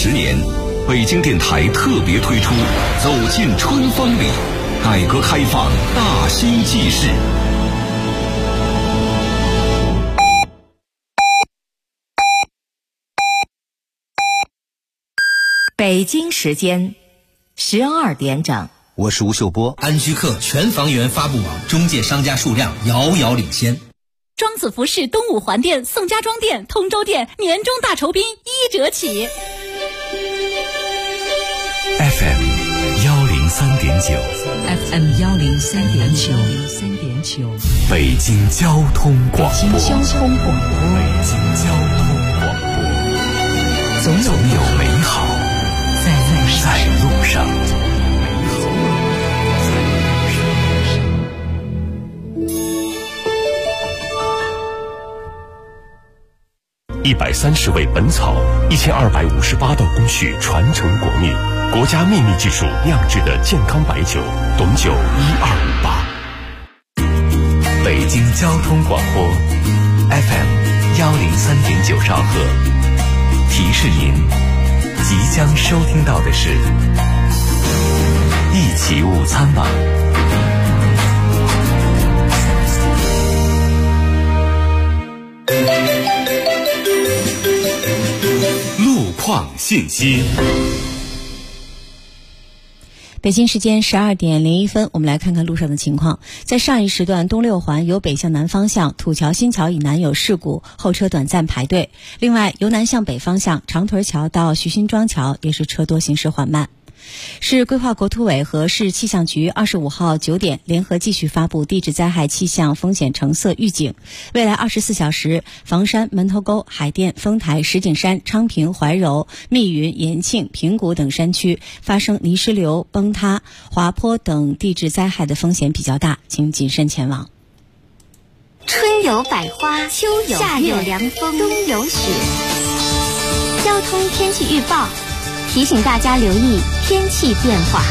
10年，北京电台特别推出《走进春风里》，改革开放大新纪事。 北京时间12点整， 我是吴秀波。 安居客全房源发布网中介商家数量遥遥领先。 庄子服饰东五环店、宋家庄店、通州店年终大酬宾1折起。 FM 103.9 FM 103.9 北京交通广播。 北京交通广播，总有美好在路上。 130味本草，1258道工序传承国秘，国家秘密技术酿制的健康白酒，董酒1258。北京交通广播 FM 103.9兆赫，提示您即将收听到的是一起午餐吧。路况信息。 北京时间12点01分，我们来看看路上的情况。在上一时段东六环由北向南方向土桥新桥以南有事故，后车短暂排队。另外，由南向北方向长屯桥到徐辛庄桥也是车多，行驶缓慢。市规划国土委和市气象局25号9点联合继续发布地质灾害气象风险橙色预警。未来24小时，房山、门头沟、海淀、丰台、石景山、昌平、怀柔、密云、延庆、平谷等山区发生泥石流、崩塌、滑坡等地质灾害的风险比较大，请谨慎前往。 春有百花，秋有夏有凉风，冬有雪。交通天气预报提醒大家留意天气变化。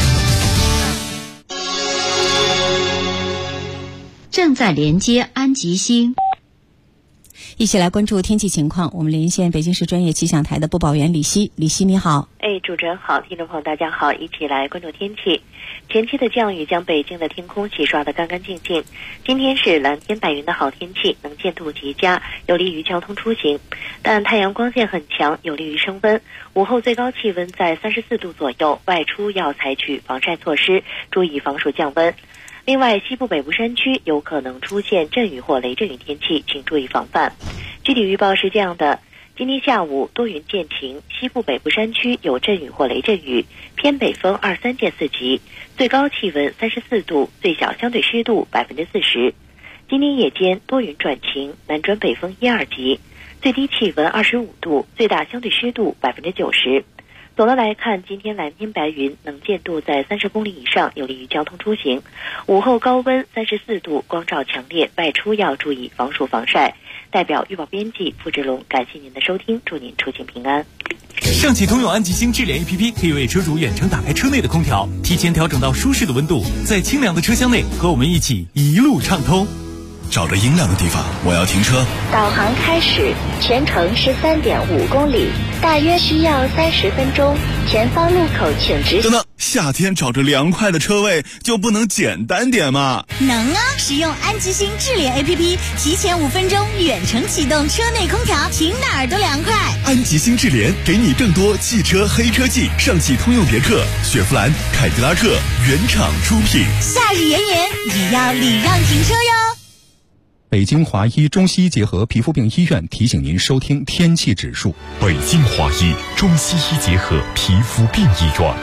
正在连接安吉星。 一起来关注天气情况，我们连线北京市专业气象台的播报员李希。李希你好。 主持人好，听众朋友大家好，一起来关注天气。前期的降雨将北京的天空洗刷得干干净净。今天是蓝天白云的好天气，能见度极佳，有利于交通出行。但太阳光线很强，有利于升温。午后最高气温在34度左右，外出要采取防晒措施，注意防暑降温。另外，西部北部山区有可能出现阵雨或雷阵雨天气，请注意防范。具体预报是这样的：今天下午多云见晴，西部北部山区有阵雨或雷阵雨，偏北风2-3见4级，最高气温34度，最小相对湿度40%。今天夜间多云转晴，南转北风1-2级，最低气温25度，最大相对湿度90%。总的来看，今天蓝天白云，能见度在30公里以上，有利于交通出行。午后高温34度，光照强烈，外出要注意防暑防晒。代表预报编辑付志龙，感谢您的收听，祝您出行平安。 上汽通用安吉星智联 APP 可以为车主远程打开车内的空调，提前调整到舒适的温度，在清凉的车厢内和我们一起一路畅通。 找着阴凉的地方，我要停车。 导航开始，全程是3.5公里，大约需要30分钟。前方路口请直行。 等等，夏天找着凉快的车位就不能简单点吗？ 能啊！使用安吉星智联 APP， 提前5分钟远程启动车内空调，停哪儿都凉快。 安吉星智联给你更多汽车黑科技，上汽通用别克、雪佛兰、凯迪拉克原厂出品。 夏日炎炎，也要礼让停车哟。 北京华医中西医结合皮肤病医院提醒您收听天气指数。 北京华医中西医结合皮肤病医院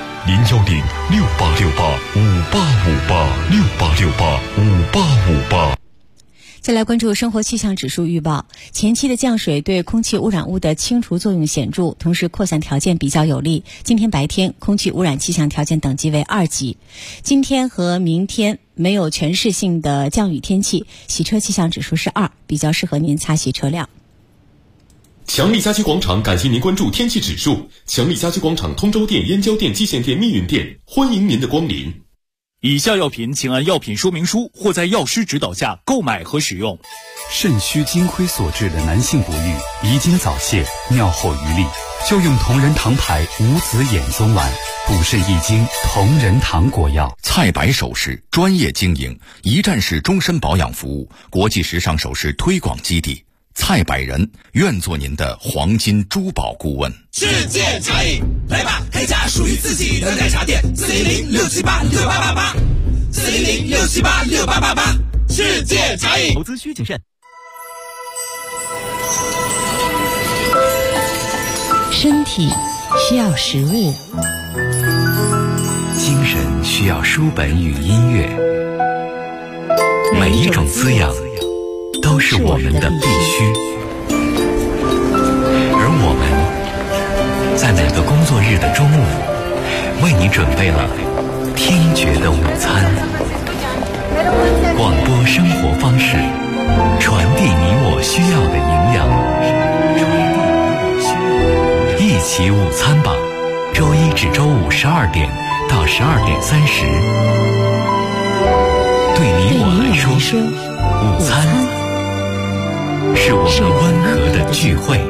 ，010-6868-5858，6868-5858。 再来关注生活气象指数预报，前期的降水对空气污染物的清除作用显著，同时扩散条件比较有利。今天白天空气污染气象条件等级为2级。今天和明天没有全市性的降雨天气，洗车气象指数是2，比较适合您擦洗车辆。 强力家居广场感谢您关注天气指数。强力家居广场通州店、燕郊店、蓟县店、密云店，欢迎您的光临。 以下药品请按药品说明书或在药师指导下购买和使用。 肾虚金亏所致的男性不育、遗精早泄、尿后余力，就用同仁堂牌无子衍宗丸，补肾益精，同仁堂果药。 蔡白首饰专业经营，一站式终身保养服务，国际时尚首饰推广基地。蔡百人愿做您的黄金珠宝顾问。 世界茶饮，来吧，开家属于自己的奶茶店，410-678-6888，410-678-6888，世界茶饮。 投资需谨慎。 身体需要食物， 精神需要书本与音乐，每一种滋养都是我们的必须。而我们在每个工作日的中午，为你准备了听觉的午餐。广播生活方式，传递你我需要的营养。一起午餐吧，周一至周五12点到12点30。对你我来说，午餐是我们温和的聚会。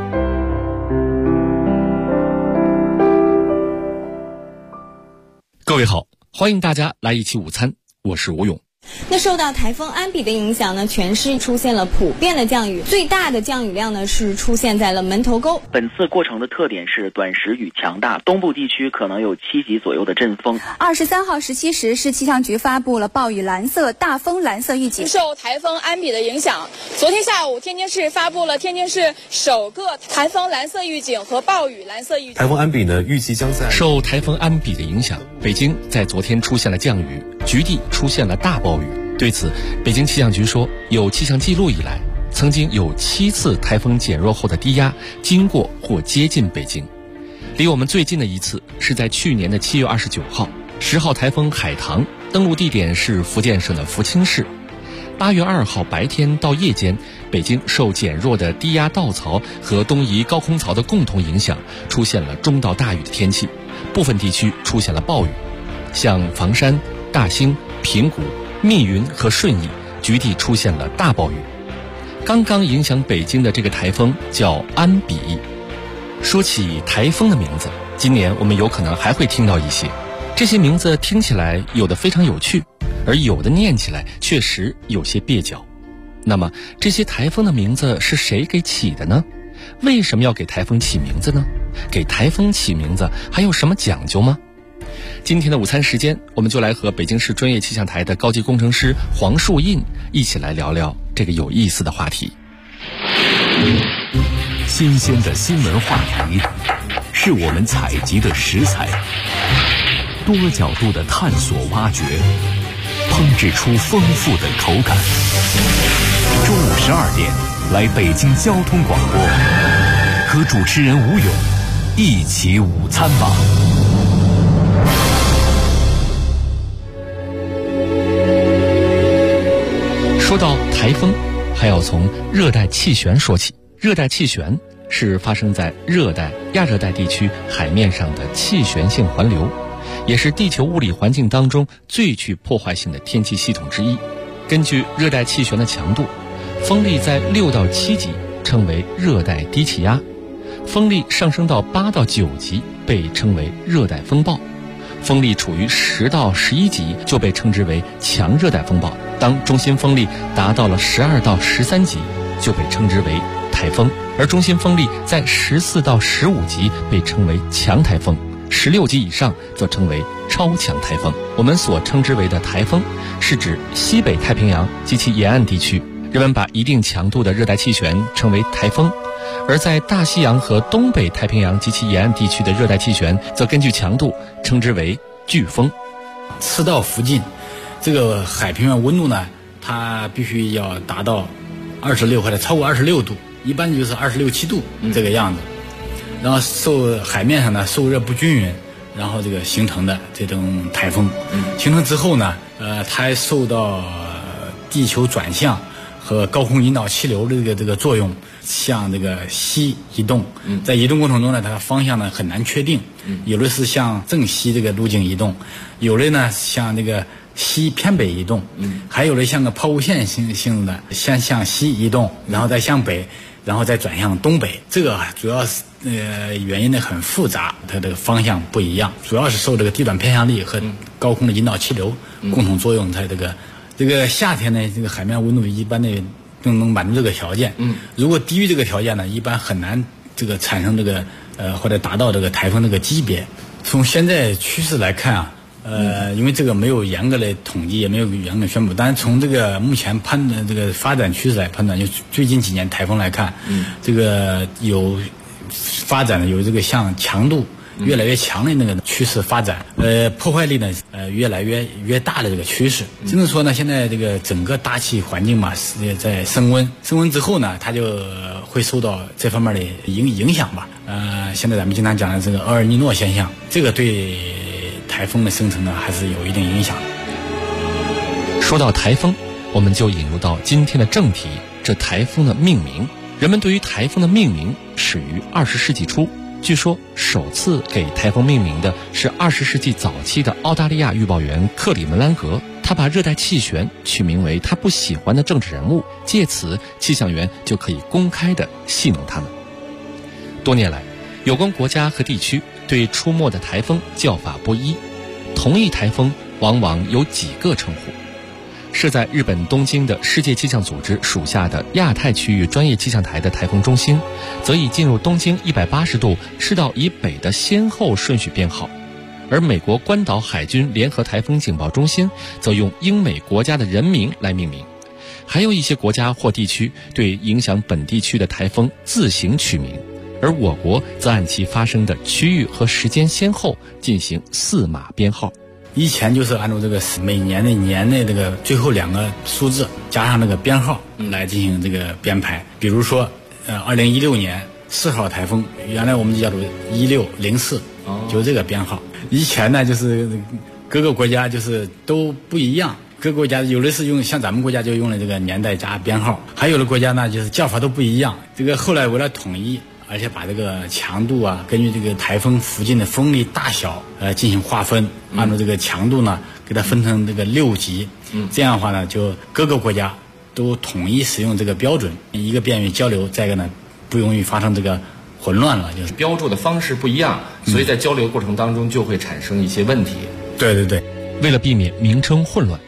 各位好，欢迎大家来一起午餐，我是吴勇。 那受到台风安比的影响呢，全市出现了普遍的降雨，最大的降雨量呢是出现在了门头沟。 本次过程的特点是短时雨强大，东部地区可能有7级左右的阵风。 23号17时，市气象局发布了暴雨蓝色、大风蓝色预警。 受台风安比的影响，昨天下午天津市发布了天津市首个台风蓝色预警和暴雨蓝色预警。 台风安比呢，预计将在受台风安比的影响，北京在昨天出现了降雨，局地出现了大暴雨。对此，北京气象局说，有气象记录以来，曾经有7次台风减弱后的低压经过或接近北京。离我们最近的一次是在去年的7月29号，10号台风海棠登陆地点是福建省的福清市。8月2号白天到夜间，北京受减弱的低压道槽和东移高空槽的共同影响，出现了中到大雨的天气，部分地区出现了暴雨，像房山、大兴、平谷、密云和顺义局地出现了大暴雨。刚刚影响北京的这个台风叫安比。说起台风的名字，今年我们有可能还会听到一些，这些名字听起来有的非常有趣，而有的念起来确实有些蹩脚。那么这些台风的名字是谁给起的呢？为什么要给台风起名字呢？给台风起名字还有什么讲究吗？今天的午餐时间，我们就来和北京市专业气象台的高级工程师黄树印一起来聊聊这个有意思的话题。 新鲜的新闻话题是我们采集的食材，多角度的探索挖掘，烹制出丰富的口感。中午12点，来北京交通广播，和主持人吴勇一起午餐吧。 说到台风，还要从热带气旋说起。热带气旋是发生在热带、亚热带地区海面上的气旋性环流，也是地球物理环境当中最具破坏性的天气系统之一。根据热带气旋的强度，风力在6到7级称为热带低气压，风力上升到8到9级被称为热带风暴，风力处于10到11级就被称之为强热带风暴，当中心风力达到了12到13级就被称之为台风，而中心风力在14到15级被称为强台风，16级以上则称为超强台风。我们所称之为的台风是指西北太平洋及其沿岸地区，人们把一定强度的热带气旋称为台风，而在大西洋和东北太平洋及其沿岸地区的热带气旋则根据强度称之为飓风。 赤道附近这个海平面温度呢，它必须要达到26或者超过26度，一般就是26、7度这个样子。然后受海面上呢受热不均匀，然后这个形成的这种台风，形成之后呢，它还受到地球转向和高空引导气流的这个作用， 向这个西移动，在移动过程中呢，它的方向呢很难确定，有的是向正西这个路径移动，有的呢向这个西偏北移动，还有的像个抛物线性的，先向西移动，然后再向北，然后再转向东北。这个主要是原因呢很复杂，它的方向不一样，主要是受这个地转偏向力和高空的引导气流共同作用。它这个夏天呢，这个海面温度一般的都能满足这个条件。如果低于这个条件呢，一般很难这个产生这个或者达到这个台风这个级别。从现在趋势来看啊。因为这个没有严格的统计，也没有严格宣布，但是从这个目前判断这个发展趋势来判断，就最近几年台风来看，这个有发展的有这个向强度越来越强的那个趋势发展，破坏力呢越来越大的这个趋势。只能说呢，现在这个整个大气环境嘛是在升温之后呢，它就会受到这方面的影响吧。现在咱们经常讲的这个厄尔尼诺现象，这个对台风的生成呢，还是有一定影响的。 说到台风，我们就引入到今天的正题，这台风的命名。人们对于台风的命名始于20世纪初，据说首次给台风命名的是20世纪早期的澳大利亚预报员克里门兰格，他把热带气旋取名为他不喜欢的政治人物，借此气象员就可以公开地戏弄他们。多年来，有关国家和地区对出没的台风叫法不一，同一台风往往有几个称呼。设在日本东京的世界气象组织属下的亚太区域专业气象台的台风中心，则以进入东经180度赤道以北的先后顺序编号，而美国关岛海军联合台风警报中心则用英美国家的人名来命名。还有一些国家或地区对影响本地区的台风自行取名，而我国则按其发生的区域和时间先后进行4码编号。 以前就是按照这个每年的年的这个最后2个数字加上那个编号来进行这个编排。比如说2016年4号台风，原来我们就叫做1604，就这个编号。以前呢就是各个国家就是都不一样，各个国家有的是用，像咱们国家就用了这个年代加编号，还有的国家呢就是叫法都不一样。这个后来为了统一，而且把这个强度啊，根据这个台风附近的风力大小进行划分，按照这个强度呢给它分成这个6级，这样的话呢，就各个国家都统一使用这个标准，一个便于交流，再一个呢不容易发生这个混乱了，就是标注的方式不一样，所以在交流过程当中就会产生一些问题。 对对对， 为了避免名称混乱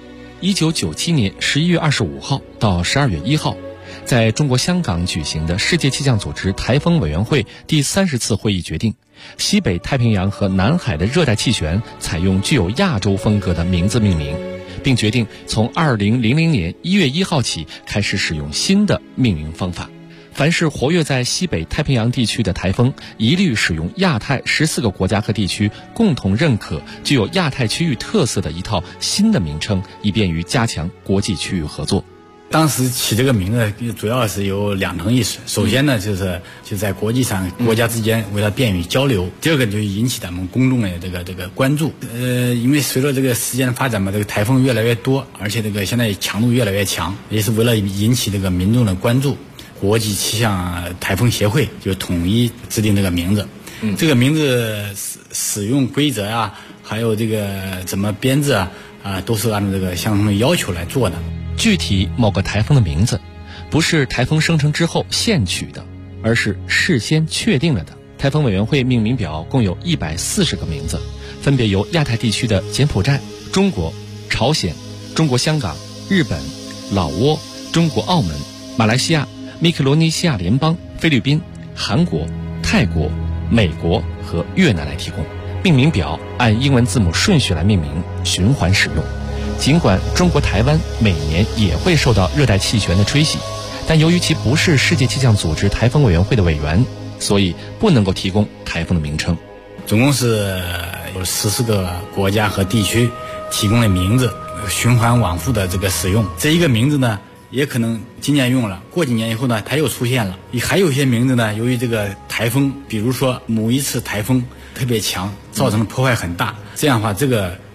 ，1997年11月25号到12月1号。在中国香港举行的世界气象组织台风委员会第30次会议决定，西北太平洋和南海的热带气旋采用具有亚洲风格的名字命名，并决定从2000年1月1号起开始使用新的命名方法。凡是活跃在西北太平洋地区的台风，一律使用亚太14个国家和地区共同认可、具有亚太区域特色的一套新的名称，以便于加强国际区域合作。 当时起这个名字主要是有2层意思。首先呢，就在国际上国家之间为了便于交流；第二个就引起咱们公众的这个关注。因为随着这个时间的发展嘛，这个台风越来越多，而且这个现在强度越来越强，也是为了引起这个民众的关注，国际气象台风协会就统一制定这个名字。这个名字使用规则啊，还有这个怎么编制啊，都是按照这个相同的要求来做的。 具体某个台风的名字，不是台风生成之后现取的，而是事先确定了的。台风委员会命名表共有140个名字，分别由亚太地区的柬埔寨、中国、朝鲜、中国香港、日本、老挝、中国澳门、马来西亚、密克罗尼西亚联邦、菲律宾、韩国、泰国、美国和越南来提供。命名表按英文字母顺序来命名，循环使用。尽管中国台湾每年也会受到热带气旋的吹袭，但由于其不是世界气象组织台风委员会的委员，所以不能够提供台风的名称。 总共是有14个国家和地区提供了名字，循环往复的这个使用。这一个名字呢，也可能今年用了，过几年以后呢，它又出现了。还有一些名字呢，由于这个台风，比如说某一次台风特别强，造成的破坏很大，这样的话，这个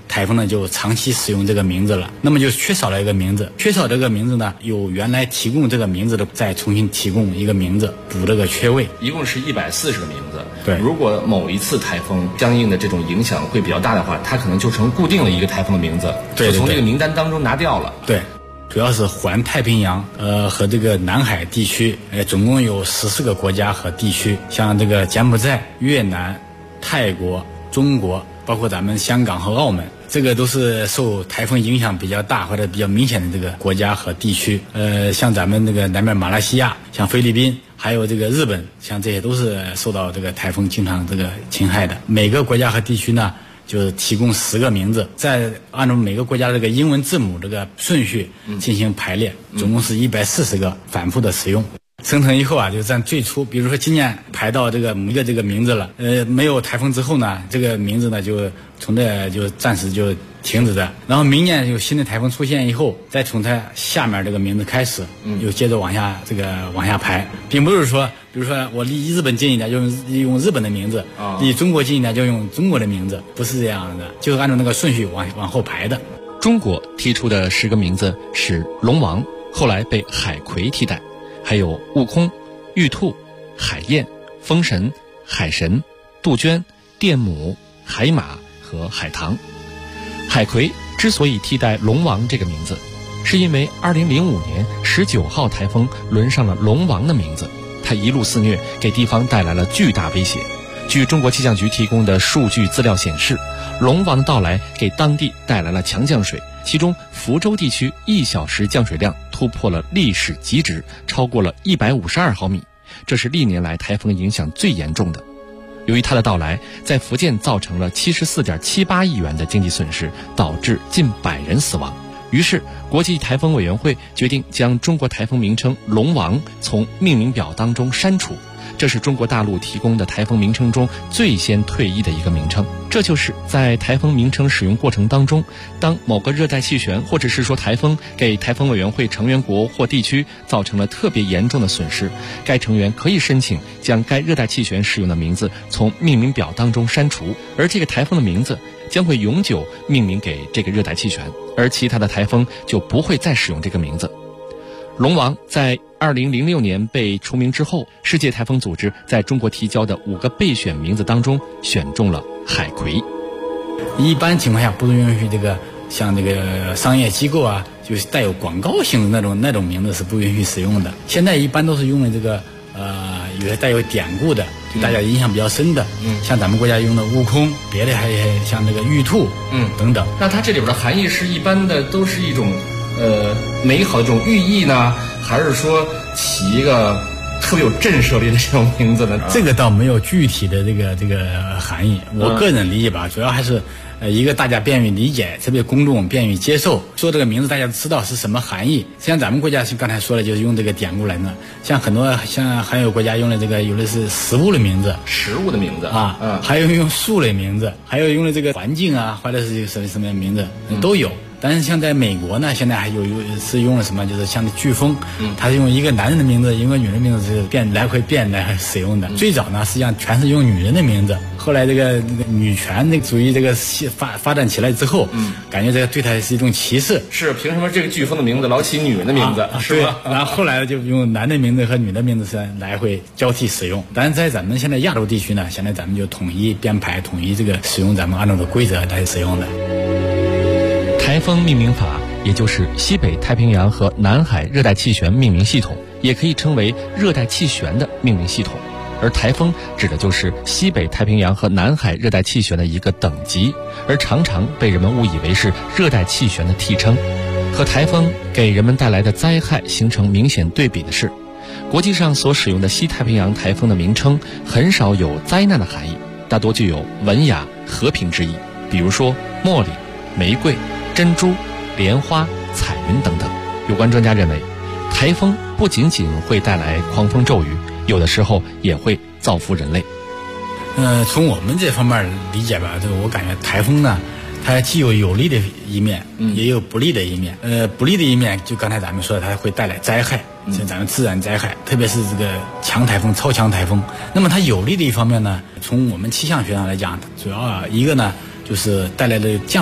台风呢就长期使用这个名字了，那么就缺少了一个名字，缺少这个名字呢，有原来提供这个名字的再重新提供一个名字补这个缺位， 一共是140个名字。 对， 如果某一次台风相应的这种影响会比较大的话，它可能就成固定了一个台风的名字， 对， 就从这个名单当中拿掉了。 对。主要是环太平洋，和这个南海地区，总共有14个国家和地区，像这个柬埔寨、越南、泰国、中国，包括咱们香港和澳门，这个都是受台风影响比较大或者比较明显的这个国家和地区。像咱们这个南边马来西亚，像菲律宾，还有这个日本，像这些都是受到这个台风经常这个侵害的。每个国家和地区呢，就是提供10个名字，再按照每个国家这个英文字母这个顺序进行排列，总共是140个，反复的使用。生成以后啊，就在最初，比如说今年排到这个某一个这个名字了，没有台风之后呢，这个名字呢就从这就暂时就停止的。然后明年有新的台风出现以后，再从它下面这个名字开始，又接着往下排，并不是说，比如说我离日本近一点就用日本的名字，离中国近一点就用中国的名字，不是这样的，就是按照那个顺序往后排的。 中国提出的10个名字是龙王，后来被海葵替代。还有悟空、玉兔、海燕、风神、海神、杜鹃、电母、海马和海棠。海葵之所以替代龙王这个名字，是因为2005年19号台风轮上了龙王的名字，它一路肆虐，给地方带来了巨大威胁。据中国气象局提供的数据资料显示，龙王的到来给当地带来了强降水，其中福州地区1小时降水量突破了历史极值，超过了152毫米，这是历年来台风影响最严重的。由于它的到来，在福建造成了74.78亿元的经济损失，导致近100人死亡。于是国际台风委员会决定将中国台风名称龙王从命名表当中删除，这是中国大陆提供的台风名称中最先退役的一个名称。这就是在台风名称使用过程当中，当某个热带气旋或者是说台风给台风委员会成员国或地区造成了特别严重的损失，该成员可以申请将该热带气旋使用的名字从命名表当中删除，而这个台风的名字将会永久命名给这个热带气旋，而其他的台风就不会再使用这个名字。龙王在2006年被除名之后，世界台风组织在中国提交的5个备选名字当中选中了海葵。 一般情况下不允许这个像这个商业机构啊，就是带有广告性的那种名字是不允许使用的。现在一般都是用的这个有些带有典故的，对大家印象比较深的，像咱们国家用的悟空，别的还像这个玉兔，等等。 那它这里边的含义是一般的都是一种美好的这种寓意呢，还是说起一个特别有震慑力的这种名字呢？ 这个倒没有具体的这个含义，我个人理解吧，主要还是一个大家便于理解，特别公众便于接受，说这个名字大家知道是什么含义。像咱们国家是刚才说的，就是用这个典故来呢。像很多像还有国家用的这个，有的是食物的名字啊，还有用树的名字，还有用的这个环境啊，或者是什么名字都有。但是像在美国呢，现在还是用了什么，就是像飓风，它是用一个男人的名字，一个女人的名字是来回使用的。最早呢，实际上全是用女人的名字，后来这个女权主义这个发展起来之后，感觉这个对它是一种歧视。 是凭什么这个飓风的名字老起女人的名字？是吧？ 然后后来就用男的名字和女的名字是来回交替使用。但是在咱们现在亚洲地区呢，现在咱们就统一编排，统一这个使用咱们按照的规则来使用的。 台风命名法，也就是西北太平洋和南海热带气旋命名系统，也可以称为热带气旋的命名系统。而台风指的就是西北太平洋和南海热带气旋的一个等级，而常常被人们误以为是热带气旋的替称。和台风给人们带来的灾害形成明显对比的是，国际上所使用的西太平洋台风的名称很少有灾难的含义，大多具有文雅和平之意，比如说茉莉、玫瑰、珍珠、莲花、彩云等等。有关专家认为，台风不仅仅会带来狂风骤雨，有的时候也会造福人类。 从我们这方面理解吧，我感觉台风呢，它既有利的一面，也有不利的一面。不利的一面，就刚才咱们说的，它会带来灾害，像咱们自然灾害，特别是这个强台风、超强台风。那么它有利的一方面呢，从我们气象学上来讲，主要一个呢就是带来的降水。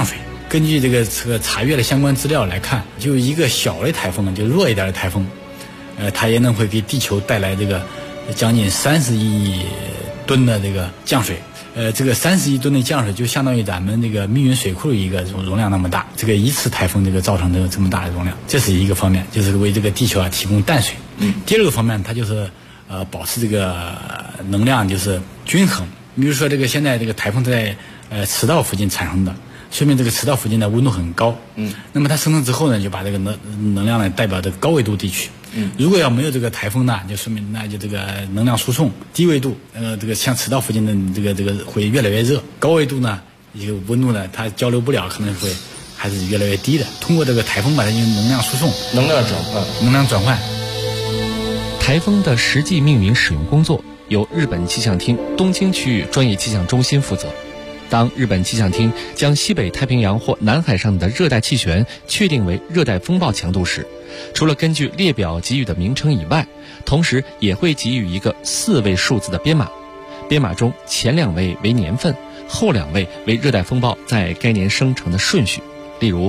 根据这个查阅的相关资料来看，就一个小的台风，就弱一点的台风，它也能会给地球带来这个将近30亿吨的这个降水。这个30亿吨的降水就相当于咱们这个密云水库一个容量那么大。这个一次台风这个造成这么大的容量，这是一个方面，就是为这个地球提供淡水。第二个方面，它就是保持这个能量就是均衡。比如说这个现在这个台风在赤道附近产生的。说明这个赤道附近的温度很高，那么它生成之后呢，就把这个能量呢代表这个高纬度地区，如果要没有这个台风呢，就说明那就这个能量输送低纬度，这个像赤道附近的这个会越来越热，高纬度呢，一个温度呢，它交流不了，可能会还是越来越低的。通过这个台风把它进行能量输送、 能量转换。台风的实际命名使用工作由日本气象厅东京区域专业气象中心负责。当日本气象厅将西北太平洋或南海上的热带气旋确定为热带风暴强度时，除了根据列表给予的名称以外，同时也会给予一个4位数字的编码。编码中前2位为年份，后2位为热带风暴在该年生成的顺序。例如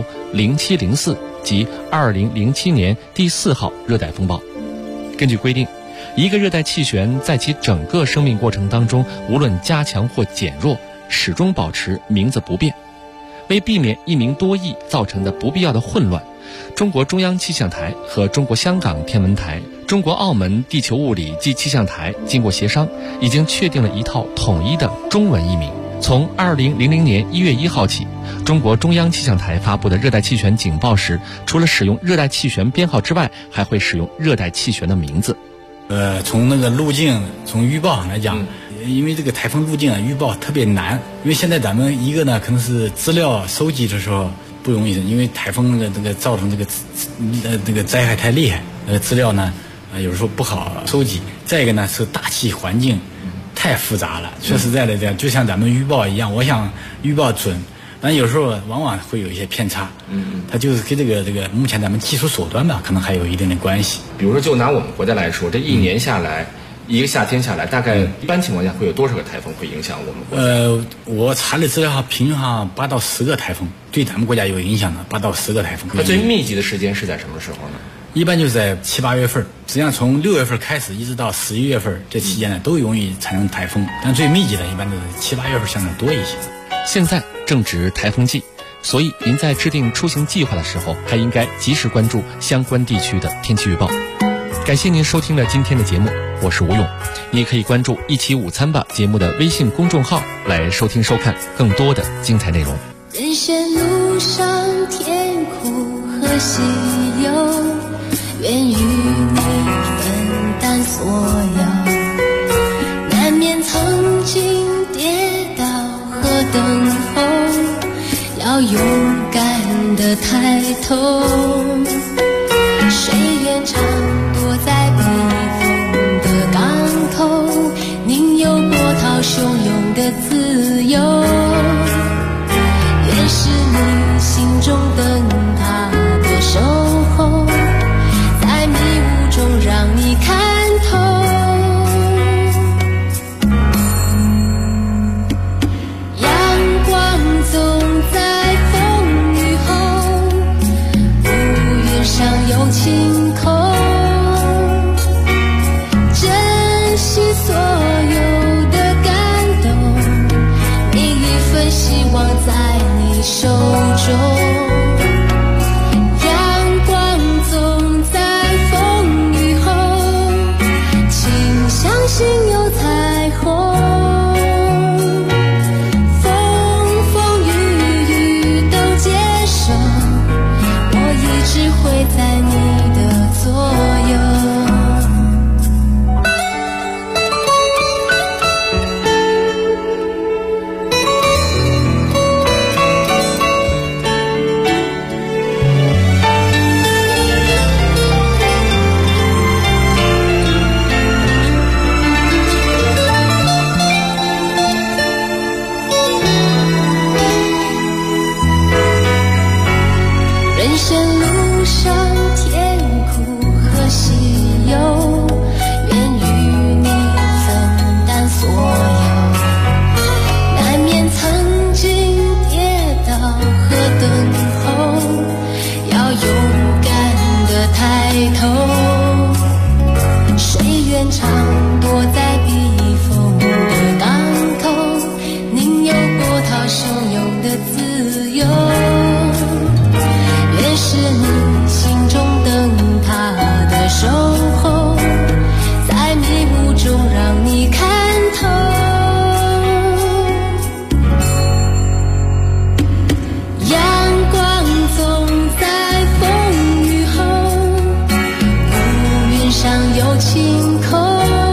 0704即2007年第4号热带风暴。根据规定，一个热带气旋在其整个生命过程当中，无论加强或减弱，始终保持名字不变。为避免一名多义造成的不必要的混乱，中国中央气象台和中国香港天文台、中国澳门地球物理暨气象台经过协商，已经确定了一套统一的中文译名。从2000年1月1号起，中国中央气象台发布的热带气旋警报时，除了使用热带气旋编号之外，还会使用热带气旋的名字。 从那个路径，从预报上来讲，因为这个台风路径预报特别难，因为现在咱们一个呢，可能是资料收集的时候不容易，因为台风这个造成这个灾害太厉害，资料呢有时候不好收集。再一个呢是大气环境太复杂了，说实在的，这样就像咱们预报一样，我想预报准，但有时候往往会有一些偏差。它就是跟这个目前咱们技术手段吧，可能还有一定的关系。 比如说，就拿我们国家来说，这一年下来，一个夏天下来，大概一般情况下会有多少个台风会影响我们国家？我查的资料平均上8到10个台风对咱们国家有影响的，8到10个台风。 那最密集的时间是在什么时候呢？ 一般就是在7、8月份，实际上从6月份开始一直到11月份这期间呢，都容易产生台风，但最密集的一般都是7、8月份相对多一些。 现在正值台风季，所以您在制定出行计划的时候，还应该及时关注相关地区的天气预报。感谢您收听了今天的节目，我是吴勇。你也可以关注一起午餐吧节目的微信公众号来收听收看更多的精彩内容。 人生路上甜苦和喜忧，愿与你分担所有，难免曾经跌倒和等候，要勇敢地抬头。谁愿常躲在避风的港口，宁有波涛汹涌的自由。愿是你心中灯塔的守候，在迷雾中让你看透。阳光总在风雨后，乌云的自由。愿是你心中灯塔的守候，在迷雾中让你看透。阳光总在风雨后，乌云上有晴空。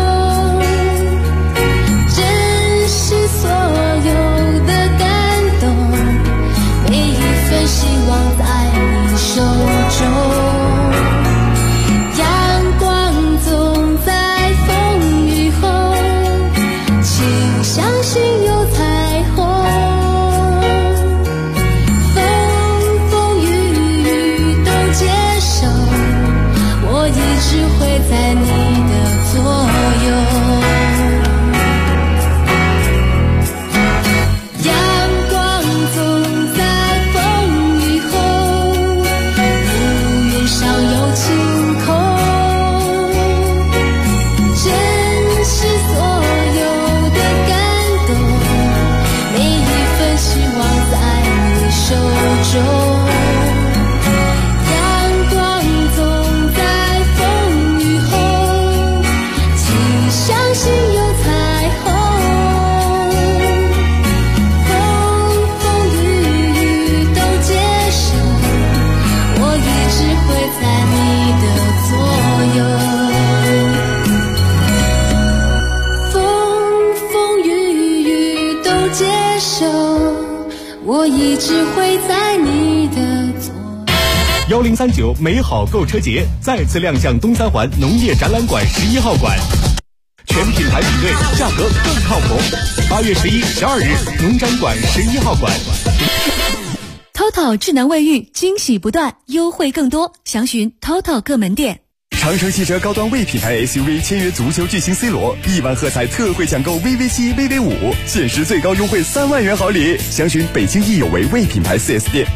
希望在你手中，阳光总在风雨后，请相信有彩虹。风风雨雨都接受，我一直会在你的左右。我一直会在你的左右。 1039美好购车节再次亮相东三环农业展览馆11号馆，全品牌比对，价格更靠谱。8月11、12日，农展馆11号馆。 TOTO 智能卫浴，惊喜不断，优惠更多，详询 TOTO 各门店。 长城汽车高端 V 品牌 SUV 签约足球巨星 C 罗，1万喝彩特惠抢购 VV7、VV5，限时最高优惠3万元好礼。详询北京易有为 V 品牌 4S 店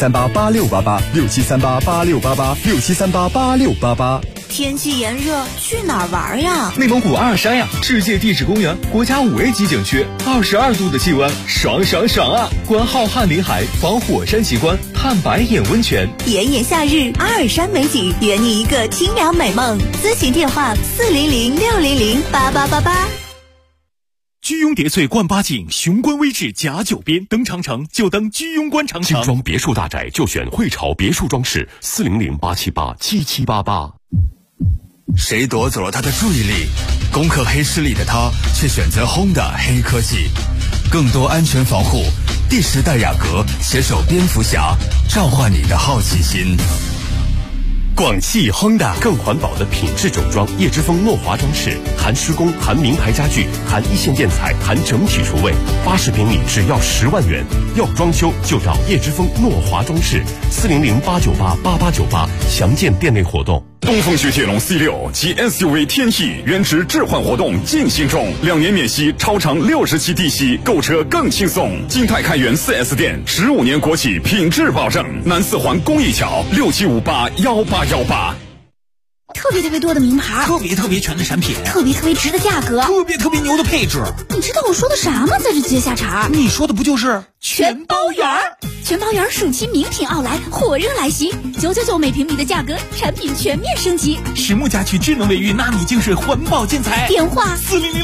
，67388688，67388688，67388688。 天气炎热，去哪儿玩呀？ 内蒙古阿尔山呀，世界地质公园，国家5A 级景区，22度的气温，爽爽爽啊！观浩瀚林海，访火山奇观，探白眼温泉。 炎炎夏日，阿尔山美景，圆你一个清凉美梦。咨询电话400-600-8888。 居庸叠翠冠八景，雄关微志甲9边，登长城就登居庸关长城。 精装别墅大宅就选汇潮别墅装饰，400-878-7788。 谁夺走了他的注意力？攻克黑势力的他却选择 Honda 黑科技，更多安全防护。第10代雅阁携手蝙蝠侠，召唤你的好奇心。 广汽 Honda 更环保的品质整装，叶之峰诺华装饰，含施工，含名牌家具，含一线建材，含整体厨卫，80平米只要10万元。要装修就找叶之峰诺华装饰，400-898-8898，详见店内活动。 东风雪铁龙 C6 及 SUV 天翼原值置换活动进行中，2年免息，超长60期低息，购车更轻松。金泰开元 4S 店，15年国企品质保证。南4环公益桥67581818。 特别多的名牌， 特别全的产品， 特别值的价格， 特别牛的配置。 你知道我说的啥吗？在这接下茬， 你说的不就是全包圆？全包圆暑期名品奥莱火热来袭，999每平米的价格，产品全面升级。 实木家具、智能卫浴、纳米净水、环保建材。 电话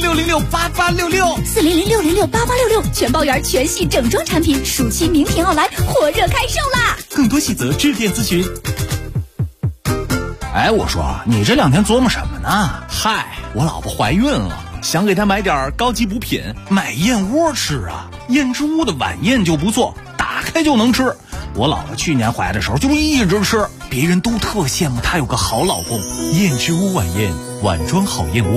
400-606-8866，400-606-8866， 全包圆全系整装产品，暑期名品奥莱火热开售啦！ 更多细则致电咨询。 哎，我说你这2天琢磨什么呢？ 嗨，我老婆怀孕了，想给她买点高级补品，买燕窝吃啊。燕之屋的晚宴就不错，打开就能吃。我老婆去年怀的时候就一直吃，别人都特羡慕她有个好老公。燕之屋晚宴，晚装好燕窝。